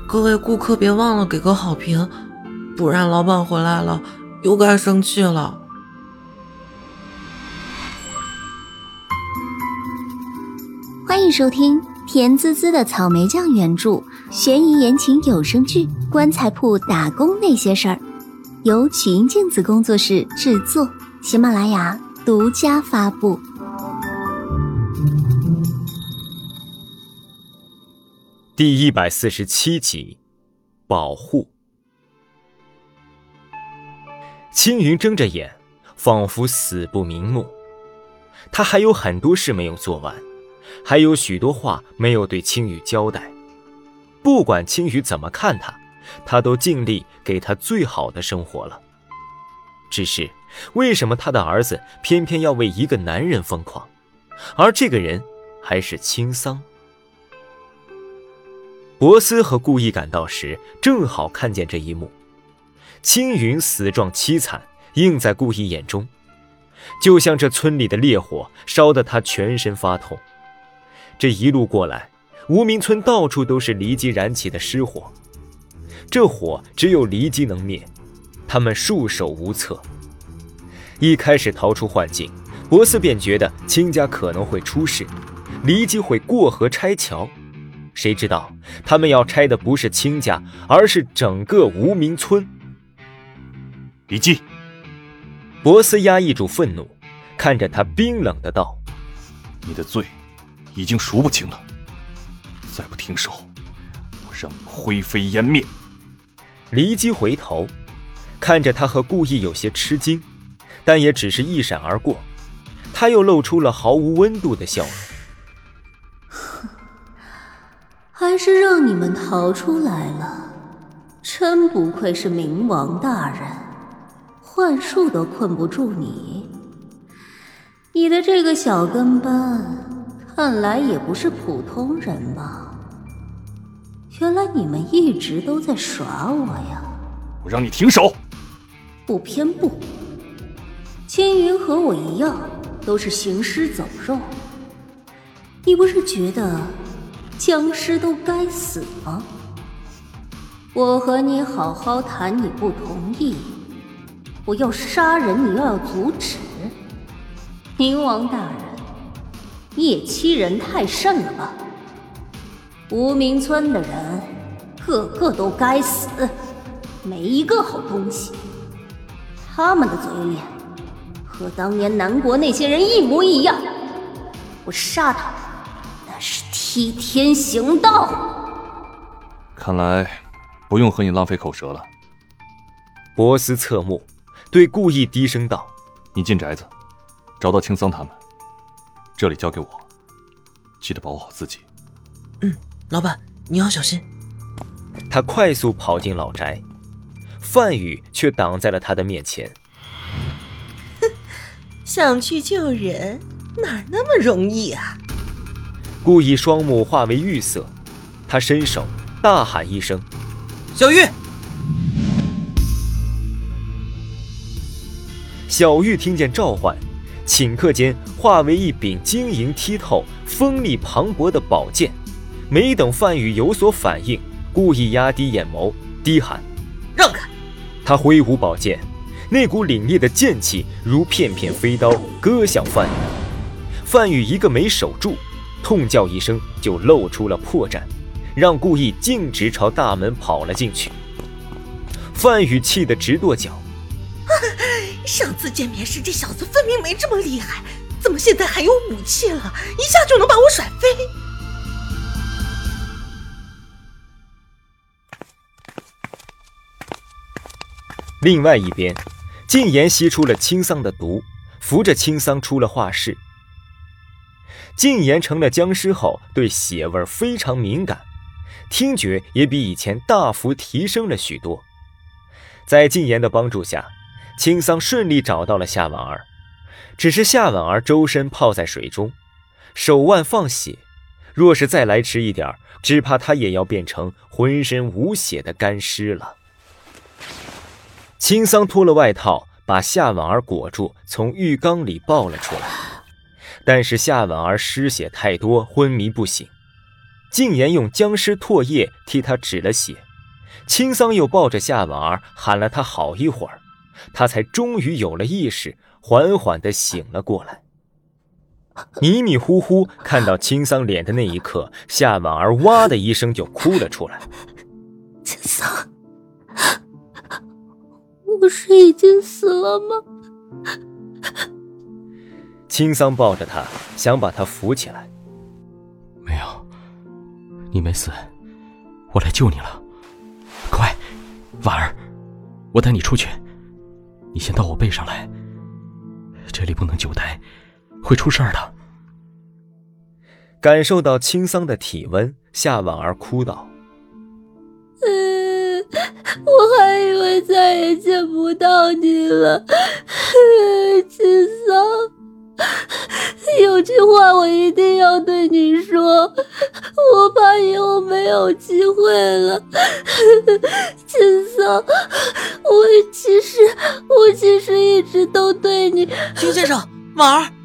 各位顾客别忘了给个好评，不然老板回来了又该生气了。 欢迎收听甜滋滋的草莓酱原著悬疑言情有声剧《棺材铺打工那些事儿》，由曲音镜子工作室制作，喜马拉雅独家发布。 第147集，保护。青云睁着眼，仿佛死不瞑目。他还有很多事没有做完，还有许多话没有对青雨交代。不管青雨怎么看他，他都尽力给他最好的生活了。只是为什么他的儿子偏偏要为一个男人疯狂，而这个人还是青桑？博斯和顾意赶到时，正好看见这一幕。青云死状凄惨，映在顾意眼中，就像这村里的烈火，烧得他全身发痛。这一路过来，无名村到处都是离姬燃起的失火，这火只有离姬能灭，他们束手无策。一开始逃出幻境，博斯便觉得亲家可能会出事，离姬会过河拆桥。谁知道他们要拆的不是亲家，而是整个无名村。 离姬， 博斯压抑住愤怒，看着他冰冷的道： 你的罪已经赎不清了，再不停手，我让你灰飞烟灭。 离姬回头看着他，和顾意有些吃惊，但也只是一闪而过。他又露出了毫无温度的笑容。 还是让你们逃出来了，真不愧是冥王大人，幻术都困不住你。你的这个小跟班看来也不是普通人吧？原来你们一直都在耍我呀！ 我让你停手！ 不偏不，青云和我一样，都是行尸走肉。你不是觉得僵尸都该死吗？我和你好好谈，你不同意，我要杀人，你又要阻止。冥王大人，你也欺人太甚了吧？无名村的人个个都该死，没一个好东西。他们的嘴脸和当年南国那些人一模一样，我杀他那是替天行道。 看来不用和你浪费口舌了。 博斯侧目对顾意低声道： 你进宅子，找到青桑他们，这里交给我，记得保护好自己。 老板你要小心。 他快速跑进老宅，范宇却挡在了他的面前。 想去救人哪那么容易啊？ 顾意双目化为玉色，他伸手大喊一声： 小玉！ 小玉听见召唤，顷刻间化为一柄晶莹剔透、锋利磅礴的宝剑。没等范宇有所反应，故意压低眼眸，低喊： 让开！ 他挥舞宝剑，那股凛冽的剑气如片片飞刀割向范宇。范宇一个没守住，痛叫一声就露出了破绽，让顾意径直朝大门跑了进去。范宇气得直跺脚。 上次见面时这小子分明没这么厉害，怎么现在还有武器了，一下就能把我甩飞？ 另外一边，禁言吸出了青桑的毒，扶着青桑出了画室。禁言成了僵尸后，对血味非常敏感，听觉也比以前大幅提升了许多。在禁言的帮助下，青桑顺利找到了夏婉儿，只是夏婉儿周身泡在水中，手腕放血，若是再来迟一点，只怕她也要变成浑身无血的干尸了。青桑脱了外套，把夏婉儿裹住，从浴缸里抱了出来。但是夏婉儿失血太多，昏迷不醒。 静言用僵尸唾液替他止了血，青桑又抱着夏婉儿喊了他好一会儿，他才终于有了意识，缓缓地醒了过来。迷迷糊糊看到青桑脸的那一刻，夏婉儿哇的一声就哭了出来。 青桑，我是已经死了吗？ 青桑抱着他，想把他扶起来。 没有，你没死，我来救你了。快，婉儿，我带你出去。你先到我背上来，这里不能久待，会出事儿的。 感受到青桑的体温，夏婉儿哭道： 我还以为再也见不到你了，青桑，有句话我一定要对你说，我怕以后没有机会了。青桑，我其实一直都对你。 金先生，婉儿。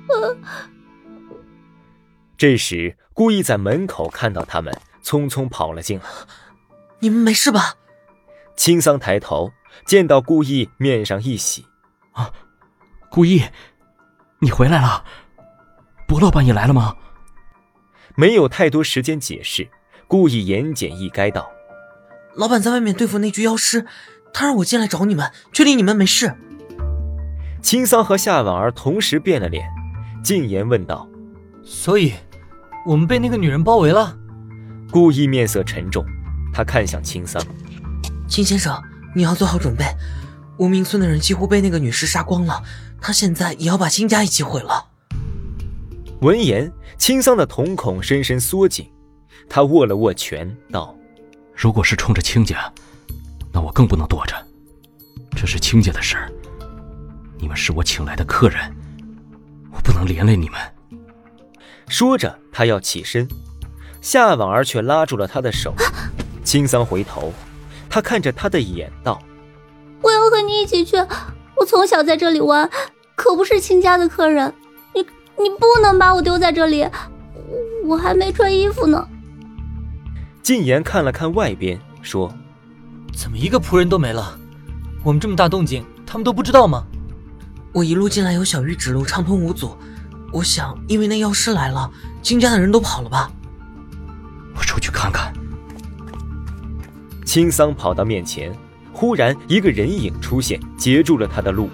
这时故意在门口看到他们，匆匆跑了进来。 你们没事吧？ 青桑抬头见到顾意，面上一喜。 啊，顾意，你回来了？伯乐把你来了吗？ 没有太多时间解释，顾意言简意赅道： 老板在外面对付那具妖尸，他让我进来找你们，确定你们没事。 青桑和夏婉儿同时变了脸，静言问道： 所以我们被那个女人包围了？ 顾意面色沉重，他看向青桑： 金先生，你要做好准备，无名村的人几乎被那个女尸杀光了，她现在也要把亲家一起毁了。 闻言，青桑的瞳孔深深缩紧，他握了握拳道： 如果是冲着亲家，那我更不能躲着，这是亲家的事儿，你们是我请来的客人，我不能连累你们。 说着他要起身，夏婉儿却拉住了他的手。青桑回头，他看着他的眼道： 我要和你一起去，我从小在这里玩，可不是亲家的客人，你不能把我丢在这里，我还没穿衣服呢。 静言看了看外边，说： 怎么一个仆人都没了？我们这么大动静，他们都不知道吗？ 我一路进来有小玉指路，畅通无阻。我想因为那妖尸来了，金家的人都跑了吧。 我出去看看。 青桑跑到面前，忽然一个人影出现，截住了他的路。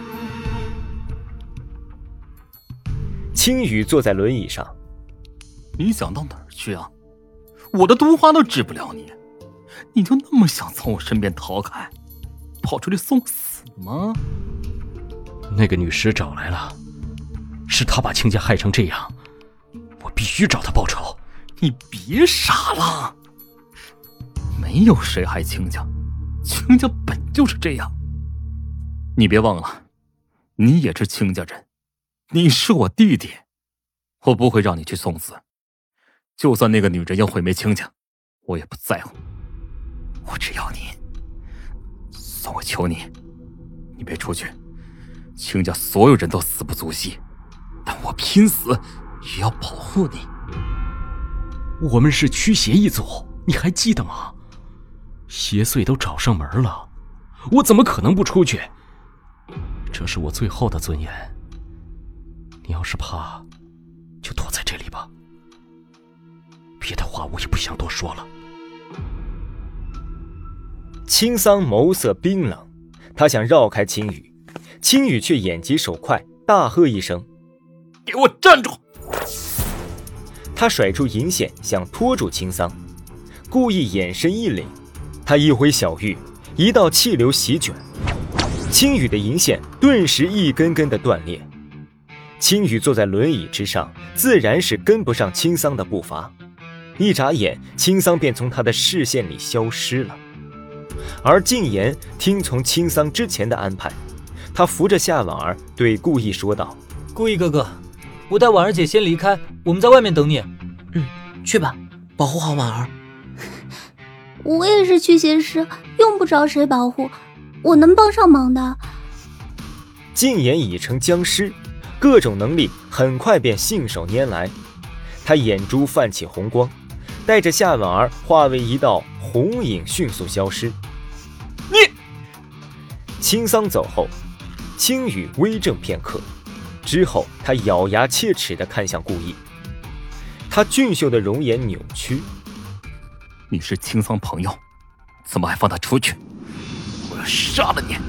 青羽坐在轮椅上： 你想到哪儿去啊？我的毒花都治不了你，你就那么想从我身边逃开，跑出去送死吗？那个女尸找来了，是她把亲家害成这样，我必须找她报仇。你别傻了，没有谁害亲家，亲家本就是这样。你别忘了，你也是亲家人，你是我弟弟，我不会让你去送死。就算那个女人要毁灭亲家，我也不在乎。我只要你，算我求你，你别出去。亲家所有人都死不足惜，但我拼死也要保护你。我们是驱邪一族，你还记得吗？邪祟都找上门了，我怎么可能不出去？这是我最后的尊严。你要是怕，就躲在这里吧。别的话我也不想多说了。 青桑眸色冰冷，他想绕开青羽，青羽却眼疾手快，大喝一声： 给我站住！ 他甩出银线想拖住青桑，故意眼神一凛，他一挥小玉，一道气流席卷，青羽的银线顿时一根根的断裂。青羽坐在轮椅之上，自然是跟不上青桑的步伐，一眨眼，青桑便从他的视线里消失了。而静言听从青桑之前的安排，他扶着夏婉儿对顾意说道： 顾意哥哥，我带婉儿姐先离开，我们在外面等你。 去吧，保护好婉儿。 我也是驱邪师，用不着谁保护，我能帮上忙的。 静言已成僵尸，各种能力很快便信手拈来。他眼珠泛起红光， 带着夏婉儿化为一道红影迅速消失。 你！ 青桑走后，青羽微怔片刻，之后他咬牙切齿地看向顾意，他俊秀的容颜扭曲。 你是青桑朋友，怎么还放他出去？我要杀了你！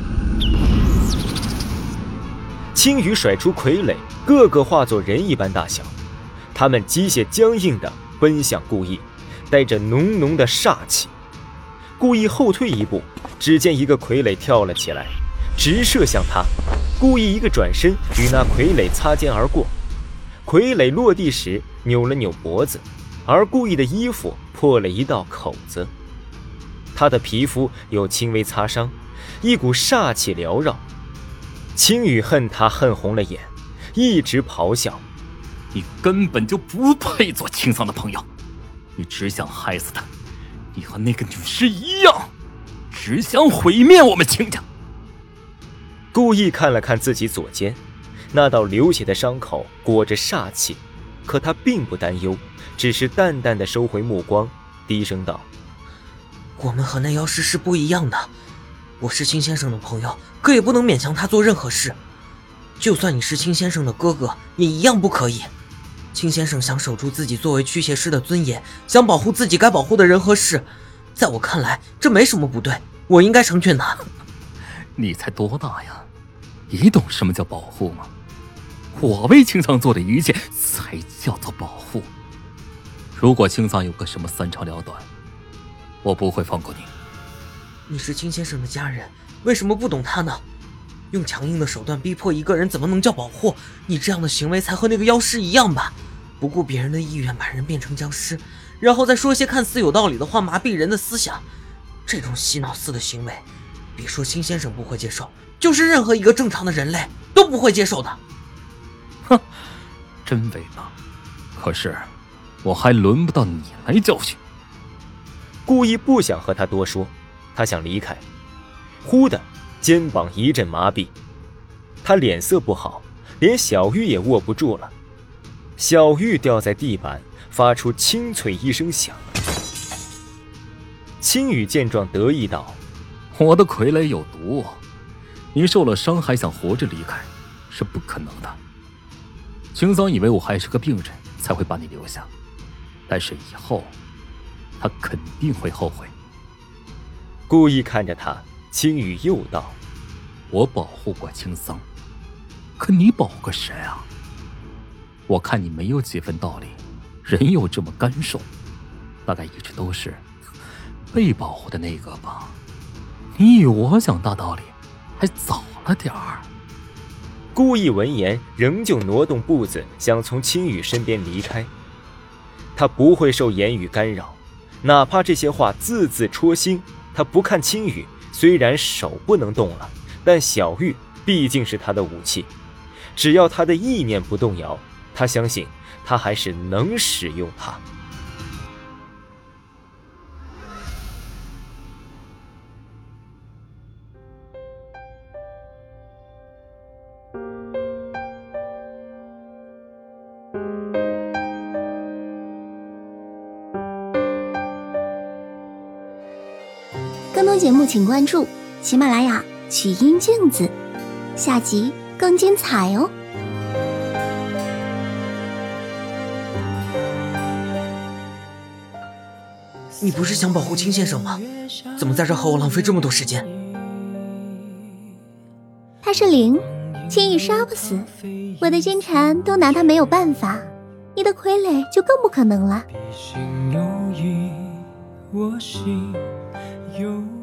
青羽甩出傀儡，个个化作人一般大小，他们机械僵硬地奔向顾意，带着浓浓的煞气。顾意后退一步，只见一个傀儡跳了起来，直射向他。顾意一个转身，与那傀儡擦肩而过。傀儡落地时扭了扭脖子，而顾意的衣服破了一道口子，他的皮肤有轻微擦伤，一股煞气缭绕。青羽恨他恨红了眼，一直咆哮： 你根本就不配做青桑的朋友，你只想害死他，你和那个女尸一样，只想毁灭我们青家。 顾意看了看自己左肩，那道流血的伤口裹着煞气，可他并不担忧，只是淡淡的收回目光，低声道： 我们和那妖师是不一样的，我是青先生的朋友，可也不能勉强他做任何事。就算你是青先生的哥哥，也一样不可以。青先生想守住自己作为驱邪师的尊严，想保护自己该保护的人和事，在我看来这没什么不对，我应该成全他。 你才多大呀？你懂什么叫保护吗？我为青桑做的一切才叫做保护。如果青桑有个什么三长两短，我不会放过你。 你是青先生的家人，为什么不懂他呢？用强硬的手段逼迫一个人怎么能叫保护？你这样的行为才和那个妖师一样吧，不顾别人的意愿把人变成僵尸，然后再说些看似有道理的话麻痹人的思想，这种洗脑似的行为，别说青先生不会接受，就是任何一个正常的人类都不会接受的。 哼，真伟大，可是我还轮不到你来教训。 顾意不想和他多说，他想离开，忽的肩膀一阵麻痹，他脸色不好，连小玉也握不住了。小玉掉在地板，发出清脆一声响。青羽见状得意道： 我的傀儡有毒，你受了伤还想活着离开，是不可能的。青桑以为我还是个病人才会把你留下，但是以后他肯定会后悔。 故意看着他，青羽又道： 我保护过青桑，可你保护过谁啊？我看你没有几分道理，人又这么干瘦，大概一直都是被保护的那个吧。你以我讲大道理还早了点儿。 顾意闻言仍旧挪动步子，想从青羽身边离开。他不会受言语干扰，哪怕这些话字字戳心。他不看青羽，虽然手不能动了，但小玉毕竟是他的武器，只要他的意念不动摇，他相信他还是能使用它。 更多节目请关注喜马拉雅曲音镜子，下集更精彩哦。 你不是想保护青先生吗？怎么在这和我浪费这么多时间？ 他是灵，轻易杀不死，我的奸蝉都拿他没有办法，你的傀儡就更不可能了。 心有意，我心有